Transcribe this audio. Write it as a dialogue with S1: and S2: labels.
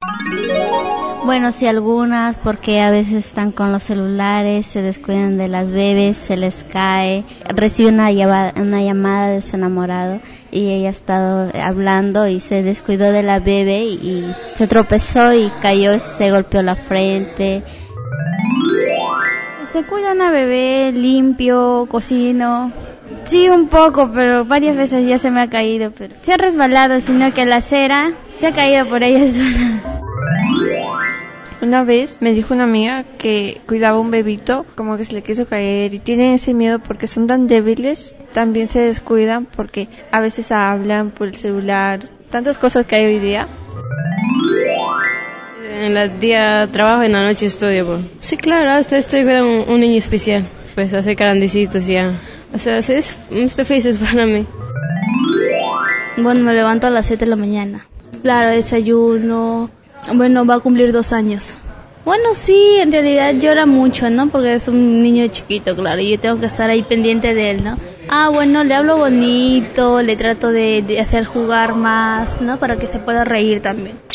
S1: Bueno, sí, algunas, porque a veces están con los celulares, se descuidan de las bebés, se les cae, recibe una llamada de su enamorado y ella ha estado hablando y se descuidó de la bebé y se tropezó y cayó y se golpeó la frente.
S2: Cuido a una bebé, limpio, cocino. Sí, un poco, pero varias veces ya se me ha caído, pero se ha resbalado, sino que la acera se ha caído por ella sola.
S3: Una vez me dijo una amiga que cuidaba un bebito, como que se le quiso caer y tienen ese miedo porque son tan débiles, también se descuidan porque a veces hablan por el celular, tantas cosas que hay hoy día.
S4: En el día trabajo, en la noche estudio. Pues. Sí, claro, hasta estoy cuidando un niño especial, pues hace grandecitos ya. O sea, es difícil para mí.
S5: Bueno, me levanto a las 7 de la mañana. Claro, desayuno. Bueno, va a cumplir 2 años. Bueno, sí, en realidad llora mucho, ¿no? Porque es un niño chiquito, claro, y yo tengo que estar ahí pendiente de él, ¿no? Bueno, le hablo bonito, le trato de hacer jugar más, ¿no? Para que se pueda reír también.